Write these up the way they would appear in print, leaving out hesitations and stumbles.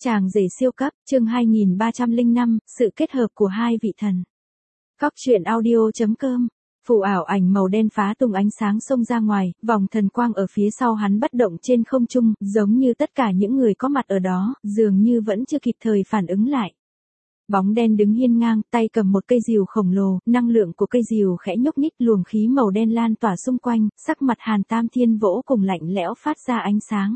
Chàng rể siêu cấp, chương 2305, sự kết hợp của hai vị thần. Góc truyện audio.com. Phù ảo ảnh màu đen phá tung ánh sáng xông ra ngoài, vòng thần quang ở phía sau hắn bất động trên không trung, giống như tất cả những người có mặt ở đó, dường như vẫn chưa kịp thời phản ứng lại. Bóng đen đứng hiên ngang, tay cầm một cây rìu khổng lồ, năng lượng của cây rìu khẽ nhúc nhích, luồng khí màu đen lan tỏa xung quanh, sắc mặt Hàn Tam Thiên vô cùng lạnh lẽo phát ra ánh sáng.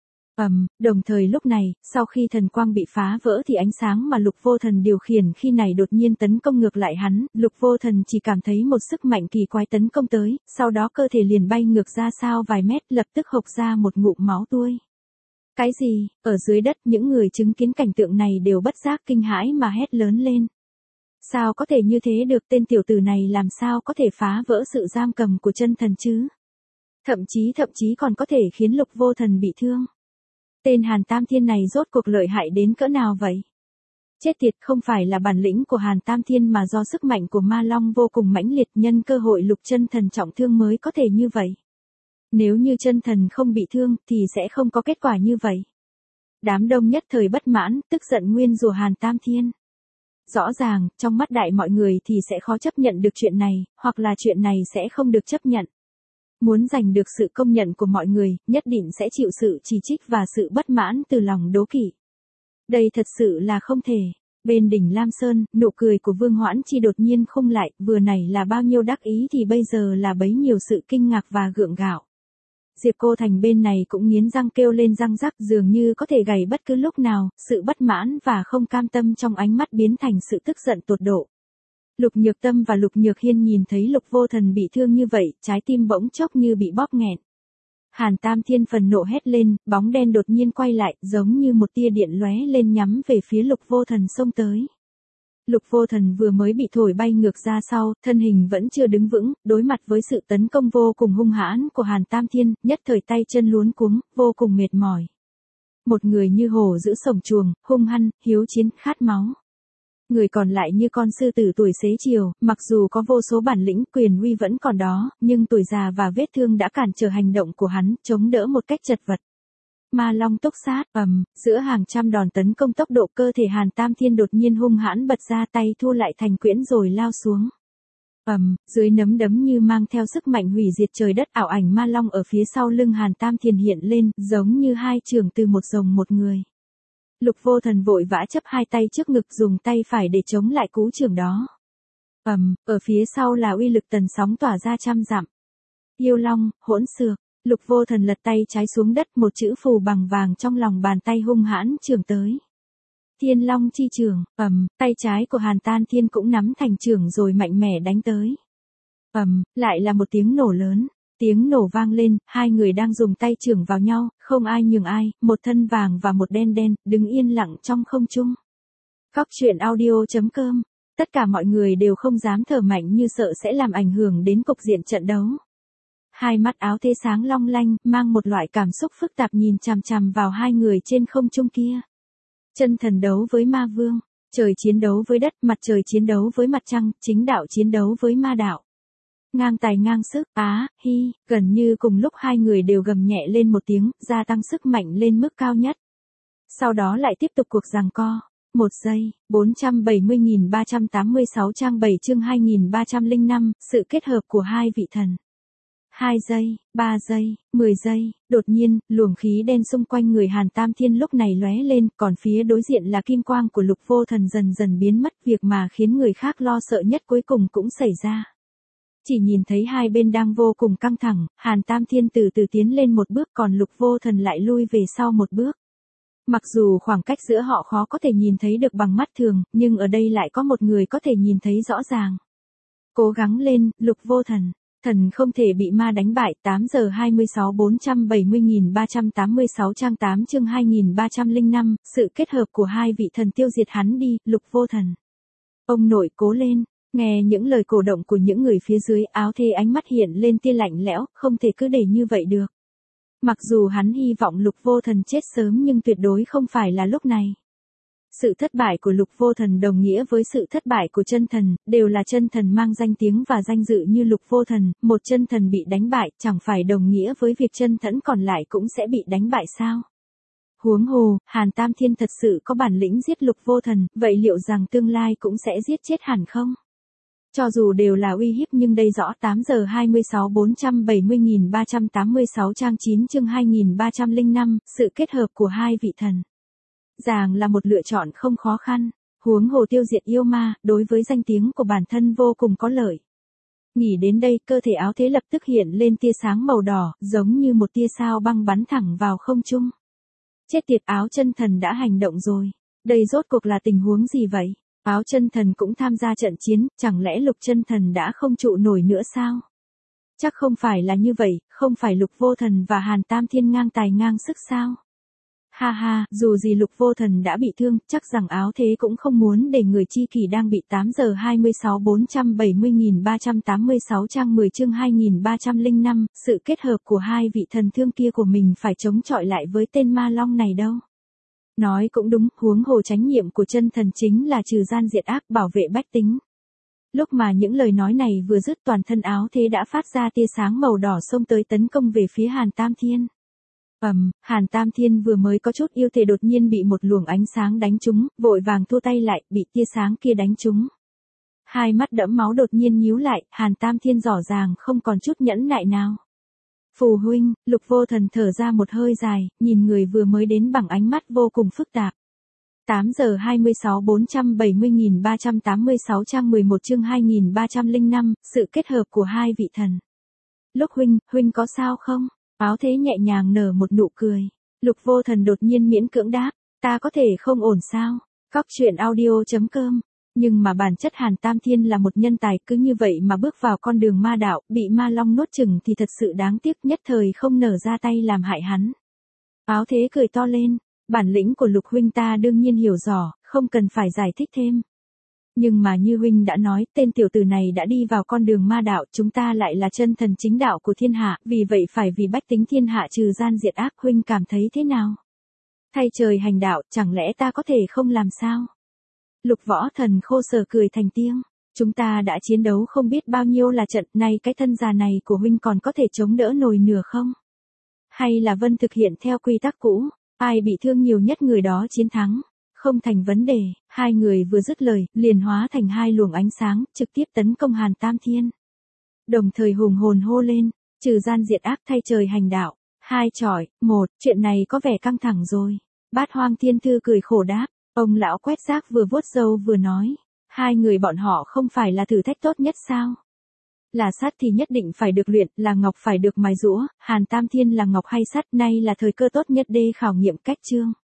Đồng thời lúc này, sau khi thần quang bị phá vỡ thì ánh sáng mà Lục Vô Thần điều khiển khi này đột nhiên tấn công ngược lại hắn, Lục Vô Thần chỉ cảm thấy một sức mạnh kỳ quái tấn công tới, sau đó cơ thể liền bay ngược ra sao vài mét, lập tức hộc ra một ngụm máu tươi. Cái gì? Ở dưới đất những người chứng kiến cảnh tượng này đều bất giác kinh hãi mà hét lớn lên. Sao có thể như thế được, tên tiểu tử này làm sao có thể phá vỡ sự giam cầm của chân thần chứ? Thậm chí còn có thể khiến Lục Vô Thần bị thương. Tên Hàn Tam Thiên này rốt cuộc lợi hại đến cỡ nào vậy? Chết tiệt, không phải là bản lĩnh của Hàn Tam Thiên mà do sức mạnh của Ma Long vô cùng mãnh liệt, nhân cơ hội Lục chân thần trọng thương mới có thể như vậy. Nếu như chân thần không bị thương thì sẽ không có kết quả như vậy. Đám đông nhất thời bất mãn, tức giận nguyên rủa Hàn Tam Thiên. Rõ ràng, trong mắt đại mọi người thì sẽ khó chấp nhận được chuyện này, hoặc là chuyện này sẽ không được chấp nhận. Muốn giành được sự công nhận của mọi người, nhất định sẽ chịu sự chỉ trích và sự bất mãn từ lòng đố kỵ. Đây thật sự là không thể. Bên đỉnh Lam Sơn, nụ cười của Vương Hoãn Chi đột nhiên khung lại, vừa nãy là bao nhiêu đắc ý thì bây giờ là bấy nhiêu sự kinh ngạc và gượng gạo. Diệp Cô Thành bên này cũng nghiến răng kêu lên răng rắc, dường như có thể gầy bất cứ lúc nào, sự bất mãn và không cam tâm trong ánh mắt biến thành sự tức giận tột độ. Lục Nhược Tâm và Lục Nhược Hiên nhìn thấy Lục Vô Thần bị thương như vậy, trái tim bỗng chốc như bị bóp nghẹn. Hàn Tam Thiên phần nộ hét lên, bóng đen đột nhiên quay lại, giống như một tia điện lóe lên nhắm về phía Lục Vô Thần xông tới. Lục Vô Thần vừa mới bị thổi bay ngược ra sau, thân hình vẫn chưa đứng vững, đối mặt với sự tấn công vô cùng hung hãn của Hàn Tam Thiên, nhất thời tay chân luống cuống, vô cùng mệt mỏi. Một người như hổ giữ sổng chuồng, hung hăng, hiếu chiến, khát máu. Người còn lại như con sư tử tuổi xế chiều, mặc dù có vô số bản lĩnh, quyền uy vẫn còn đó, nhưng tuổi già và vết thương đã cản trở hành động của hắn, chống đỡ một cách chật vật. Ma Long túc sát, giữa hàng trăm đòn tấn công, tốc độ cơ thể Hàn Tam Thiên đột nhiên hung hãn bật ra, tay thu lại thành quyển rồi lao xuống. Dưới nấm đấm như mang theo sức mạnh hủy diệt trời đất, ảo ảnh Ma Long ở phía sau lưng Hàn Tam Thiên hiện lên, giống như hai trường từ một rồng một người. Lục Vô Thần vội vã chấp hai tay trước ngực, dùng tay phải để chống lại cú chưởng đó. Ở phía sau là uy lực tần sóng tỏa ra trăm dặm. Yêu Long, hỗn xược. Lục Vô Thần lật tay trái xuống đất, một chữ phù bằng vàng trong lòng bàn tay hung hãn chưởng tới. Thiên Long chi chưởng, tay trái của Hàn Tam Thiên cũng nắm thành chưởng rồi mạnh mẽ đánh tới. Lại là một tiếng nổ lớn. Tiếng nổ vang lên, hai người đang dùng tay chưởng vào nhau, không ai nhường ai, một thân vàng và một đen đen, đứng yên lặng trong không trung. Góc truyện audio.com. Tất cả mọi người đều không dám thở mạnh như sợ sẽ làm ảnh hưởng đến cục diện trận đấu. Hai mắt áo thê sáng long lanh, mang một loại cảm xúc phức tạp nhìn chằm chằm vào hai người trên không trung kia. Chân thần đấu với ma vương, trời chiến đấu với đất, mặt trời chiến đấu với mặt trăng, chính đạo chiến đấu với ma đạo. Ngang tài ngang sức, gần như cùng lúc hai người đều gầm nhẹ lên một tiếng, gia tăng sức mạnh lên mức cao nhất. Sau đó lại tiếp tục cuộc giằng co. 1 giây, 470.386 trang 7 chương 2305, sự kết hợp của hai vị thần. 2 giây, 3 giây, 10 giây, đột nhiên, luồng khí đen xung quanh người Hàn Tam Thiên lúc này lóe lên, còn phía đối diện là kim quang của Lục Vô Thần dần dần biến mất, việc mà khiến người khác lo sợ nhất cuối cùng cũng xảy ra. Chỉ nhìn thấy hai bên đang vô cùng căng thẳng, Hàn Tam Thiên từ từ tiến lên một bước, còn Lục Vô Thần lại lui về sau một bước. Mặc dù khoảng cách giữa họ khó có thể nhìn thấy được bằng mắt thường, nhưng ở đây lại có một người có thể nhìn thấy rõ ràng. Cố gắng lên, Lục Vô Thần. Thần không thể bị ma đánh bại. 8 giờ 26 470.386 trang 8 chương 2305, sự kết hợp của hai vị thần tiêu diệt hắn đi, Lục Vô Thần. Ông nội cố lên. Nghe những lời cổ động của những người phía dưới, áo thê ánh mắt hiện lên tia lạnh lẽo, không thể cứ để như vậy được. Mặc dù hắn hy vọng Lục Vô Thần chết sớm nhưng tuyệt đối không phải là lúc này. Sự thất bại của Lục Vô Thần đồng nghĩa với sự thất bại của chân thần, đều là chân thần mang danh tiếng và danh dự như Lục Vô Thần, một chân thần bị đánh bại chẳng phải đồng nghĩa với việc chân thần còn lại cũng sẽ bị đánh bại sao? Huống hồ, Hàn Tam Thiên thật sự có bản lĩnh giết Lục Vô Thần, vậy liệu rằng tương lai cũng sẽ giết chết hẳn không? Cho dù đều là uy hiếp nhưng đây rõ 8 giờ 26 470.386 trang 9 chương 2305, sự kết hợp của hai vị thần. Ràng là một lựa chọn không khó khăn, huống hồ tiêu diệt yêu ma, đối với danh tiếng của bản thân vô cùng có lợi. Nghĩ đến đây, cơ thể áo thế lập tức hiện lên tia sáng màu đỏ, giống như một tia sao băng bắn thẳng vào không trung. Chết tiệt, áo chân thần đã hành động rồi. Đây rốt cuộc là tình huống gì vậy? Áo chân thần cũng tham gia trận chiến, chẳng lẽ Lục chân thần đã không trụ nổi nữa sao? Chắc không phải là như vậy, không phải Lục Vô Thần và Hàn Tam Thiên ngang tài ngang sức sao? Ha ha, dù gì Lục Vô Thần đã bị thương, chắc rằng áo thế cũng không muốn để người chi kỷ đang bị 8 giờ 26 470.386 trang 10 chương 2305, sự kết hợp của hai vị thần thương kia của mình phải chống chọi lại với tên ma long này đâu. Nói cũng đúng, huống hồ trách nhiệm của chân thần chính là trừ gian diệt ác, bảo vệ bách tính. Lúc mà những lời nói này vừa dứt, toàn thân áo thế đã phát ra tia sáng màu đỏ xông tới tấn công về phía Hàn Tam Thiên. Hàn Tam Thiên vừa mới có chút yêu thể đột nhiên bị một luồng ánh sáng đánh trúng, vội vàng thua tay lại, bị tia sáng kia đánh trúng. Hai mắt đẫm máu đột nhiên nhíu lại, Hàn Tam Thiên rõ ràng không còn chút nhẫn nại nào. Phù huynh, Lục Vô Thần thở ra một hơi dài, nhìn người vừa mới đến bằng ánh mắt vô cùng phức tạp. 8 giờ 26 470.386 trang 11 chương 2305, sự kết hợp của hai vị thần. Lúc huynh có sao không? Áo thế nhẹ nhàng nở một nụ cười. Lục Vô Thần đột nhiên miễn cưỡng đáp, ta có thể không ổn sao? Cóc truyện audio.com. Nhưng mà bản chất Hàn Tam Thiên là một nhân tài, cứ như vậy mà bước vào con đường ma đạo, bị ma long nuốt chửng thì thật sự đáng tiếc, nhất thời không nở ra tay làm hại hắn. Áo thế cười to lên, bản lĩnh của Lục huynh ta đương nhiên hiểu rõ, không cần phải giải thích thêm. Nhưng mà như huynh đã nói, tên tiểu tử này đã đi vào con đường ma đạo, chúng ta lại là chân thần chính đạo của thiên hạ, vì vậy phải vì bách tính thiên hạ trừ gian diệt ác, huynh cảm thấy thế nào? Thay trời hành đạo, chẳng lẽ ta có thể không làm sao? Lục Võ Thần khô sở cười thành tiếng, chúng ta đã chiến đấu không biết bao nhiêu là trận, nay cái thân già này của huynh còn có thể chống đỡ nổi nửa không? Hay là Vân thực hiện theo quy tắc cũ, ai bị thương nhiều nhất người đó chiến thắng? Không thành vấn đề, hai người vừa dứt lời, liền hóa thành hai luồng ánh sáng, trực tiếp tấn công Hàn Tam Thiên. Đồng thời hùng hồn hô lên, trừ gian diệt ác, thay trời hành đạo, 2 chọi 1, chuyện này có vẻ căng thẳng rồi. Bát Hoang Thiên Thư cười khổ đáp, ông lão quét rác vừa vuốt râu vừa nói, hai người bọn họ không phải là thử thách tốt nhất sao? Là sắt thì nhất định phải được luyện, là ngọc phải được mài giũa, Hàn Tam Thiên là ngọc hay sắt, nay là thời cơ tốt nhất để khảo nghiệm cách chương.